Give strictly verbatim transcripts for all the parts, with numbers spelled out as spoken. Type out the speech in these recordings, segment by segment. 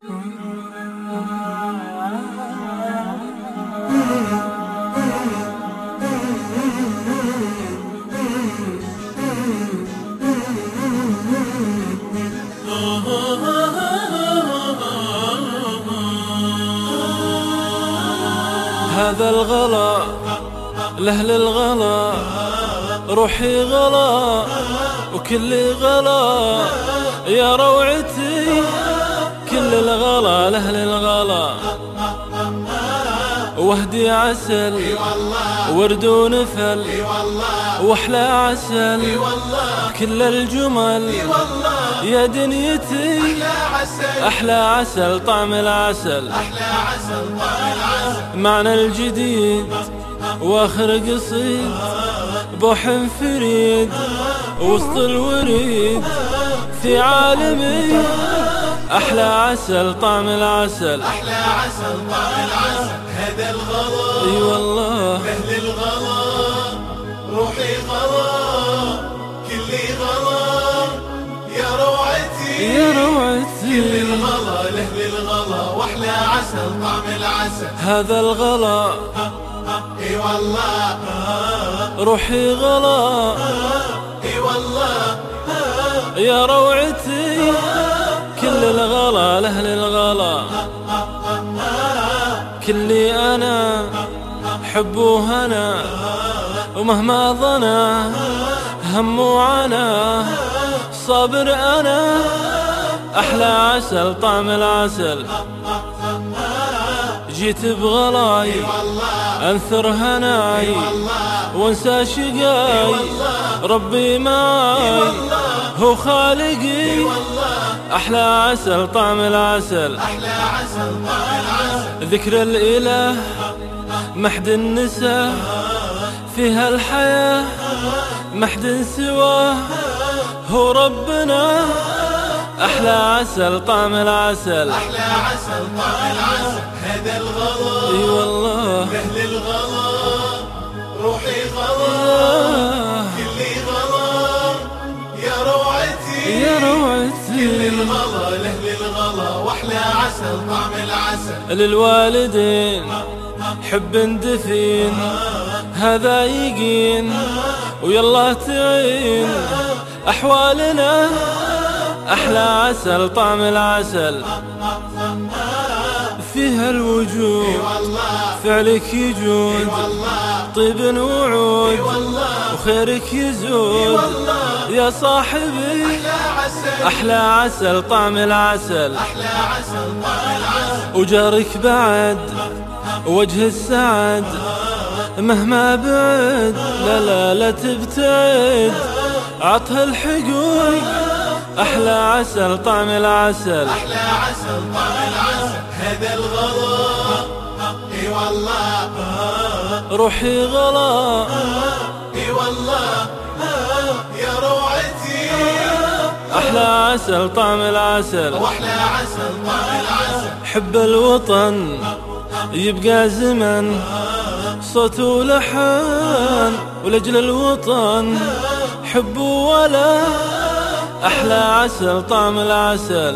هذا الغلا لأهل الغلا، روحي غلا وكلي غلا يا روعتي، كل الغلا لأهل الغلا. وهدي عسل ورد ونفل واحلى عسل كل الجمل يا دنيتي، احلى عسل طعم العسل، معنى الجديد واخر قصيد بوح فريد وسط الوريد في عالمي، احلى عسل طعم العسل، احلى عسل طعم العسل. هذا الغلا اي والله اهل الغلا، روحي غلا كلي غلا يا روعتي، يا روعتي، كل الغلا لاهل الغلا واحلى عسل طعم العسل. هذا الغلا اي والله روحي غلا، اي والله يا روعتي، كل الغلا لأهل الغلا. كلي أنا حب وهنا، ومهما ظنا هم وعنا صابر أنا، أحلى عسل طعم العسل. جيت بغلاي أنثر هناي وانسى شقاي، ربي معاي هو خالقي، أحلى عسل طعم العسل، احلى عسل طعم العسل. ذكر الإله محد النساء، فيها الحياة محد سواه هو ربنا، أحلى عسل طعم العسل، احلى عسل طعم العسل. هذا الغلا اي والله لاهل الغلا، روحي غلا كلي غلا يا روعتي، يا كل روعتي، الغلا لاهل الغلا واحلى عسل طعم العسل. للوالدين حب دفين هذا يقين، ويلا تعين أحوالنا، أحلى عسل طعم العسل. فيها الوجود فعلك يجود، طيب وعود وخيرك يزود يا صاحبي، أحلى عسل طعم العسل، احلى عسل طعم العسل. وجارك بعد وجه السعد مهما بعد، لا لا لا تبتعد، عطها الحقوق، أحلى عسل طعم العسل، احلى عسل طعم العسل. هذا الغلا اي والله روحي غلا، اي والله يا روعتي، أحلى عسل طعم العسل، واحلى عسل طعم العسل. حب الوطن يبقى زمن صوت ولحن، ولأجل الوطن حب ولا، أحلى عسل طعم العسل.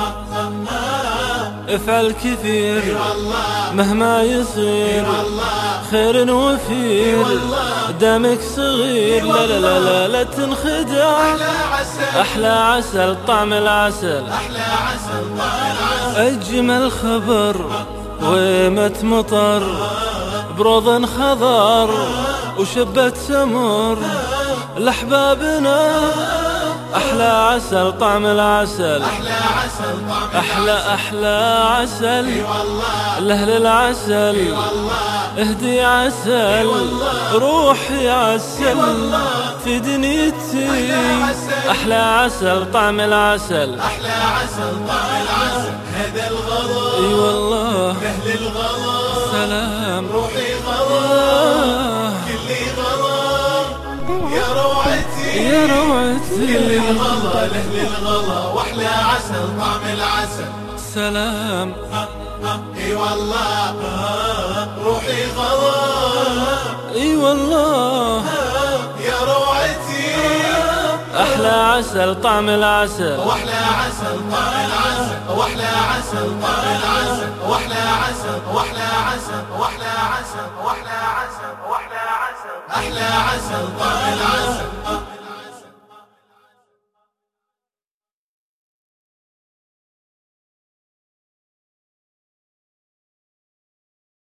افعل كثير مهما يصير، خير وفير دامك صغير، لا لا لا لا, لا تنخدع، أحلى عسل طعم العسل، احلى عسل طعم العسل. أجمل خبر ويمة مطر بروض خضر وشبت سمر لأحبابنا، أحلى عسل طعم العسل، احلى عسل طعم أحلى أحلى عسل لأهل العسل. اهدي عسل روحي عسل في دنيتي، أحلى عسل طعم العسل، احلى عسل طعم العسل. هذا الغلا اي والله لاهل الغلا، سلام روحي غلا كلي غلا يا روعتي، يا كل روعتي، الغلا لاهل الغلا واحلى عسل طعم العسل. سلام اي والله روحي غلا، اي والله يا روعتي، أحلى عسل طعم العسل، واحلى عسل طعم العسل، واحلى عسل طعم العسل، واحلى عسل، واحلى عسل، واحلى عسل، واحلى عسل، واحلى عسل، أحلى عسل طعم العسل.